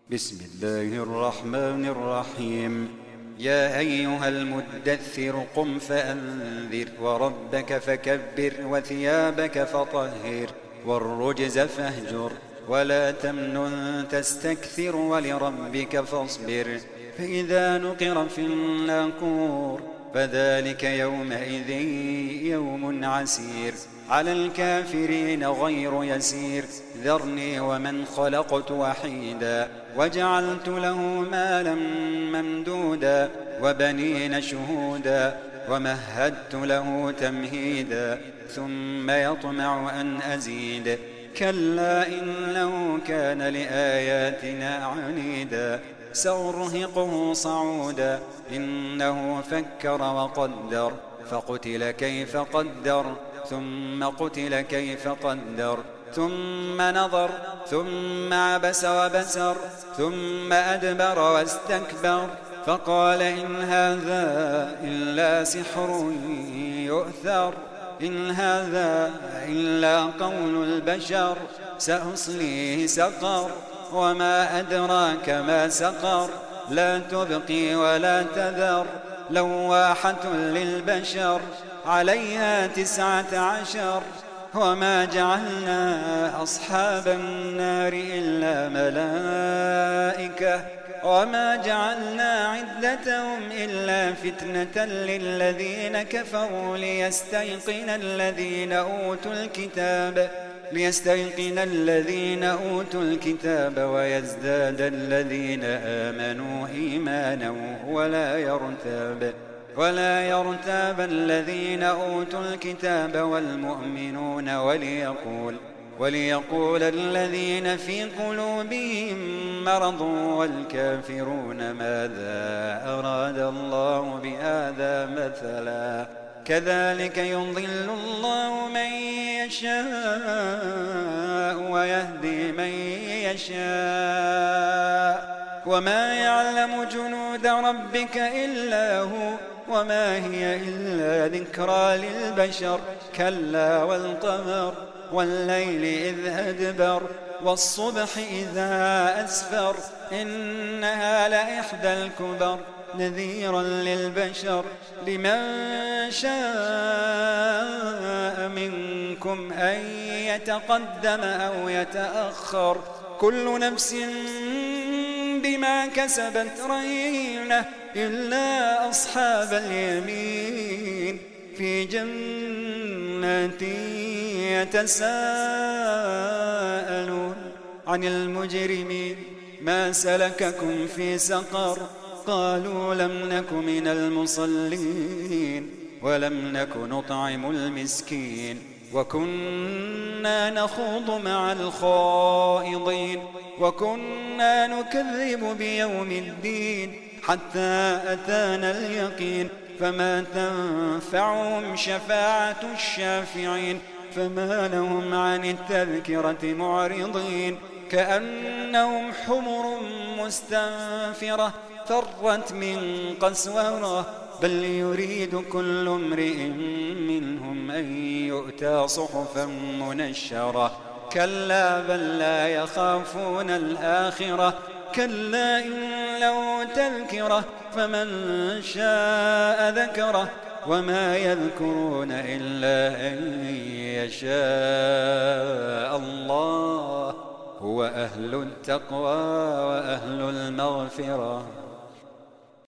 بسم الله الرحمن الرحيم. يا أيها المدثر قم فأنذر وربك فكبر وثيابك فطهر والرجز فاهجر ولا تمنن تستكثر ولربك فاصبر فإذا نقر في الناقور فذلك يومئذ يوم عسير على الكافرين غير يسير. ذرني ومن خلقت وحيدا وجعلت له مالا ممدودا وبنين شهودا ومهدت له تمهيدا ثم يطمع أن أزيد كلا إنه كان لآياتنا عنيدا سأرهقه صعودا إنه فكر وقدر فقتل كيف قدر ثم قتل كيف قدر ثم نظر ثم عبس وبسر ثم أدبر واستكبر فقال إن هذا إلا سحر يؤثر إن هذا إلا قول البشر سأصليه سقر وما أدراك ما سقر لا تبقي ولا تذر لواحة للبشر عليها 19 وما جعلنا أصحاب النار إلا ملائكة وما جعلنا عدتهم إلا فتنة للذين كفروا ليستيقن الذين أوتوا الكتاب ويزداد الذين آمنوا إيمانا ولا يرتاب الذين أوتوا الكتاب والمؤمنون وليقول الذين في قلوبهم مرض والكافرون ماذا أراد الله بهذا مثلا كذلك يضل الله من يشاء ويهدي من يشاء وما يعلم جنود ربك إلا هو وما هي إلا ذكرى للبشر كلا والقمر والليل إذ أدبر والصبح إذا أسفر إنها لإحدى الكبر نذيرا للبشر لمن شاء منكم أن يتقدم أو يتأخر كل نفس بما كسبت رهينة إلا أصحاب اليمين في جنات يتساءلون عن المجرمين ما سلككم في سقر قالوا لم نك من المصلين ولم نك نطعم المسكين وكنا نخوض مع الخائضين وكنا نكذب بيوم الدين حتى أتانا اليقين فما تنفعهم شفاعة الشافعين فما لهم عن التذكرة معرضين كأنهم حمر مستنفرة فرت من قسورة بل يريد كل امرئ منهم أن يؤتى صحفا منشرة كلا بل لا يخافون الآخرة كلا إنه تذكرة فمن شاء ذكره وما يذكرون إلا أن يشاء الله هو أهل التقوى وأهل المغفرة.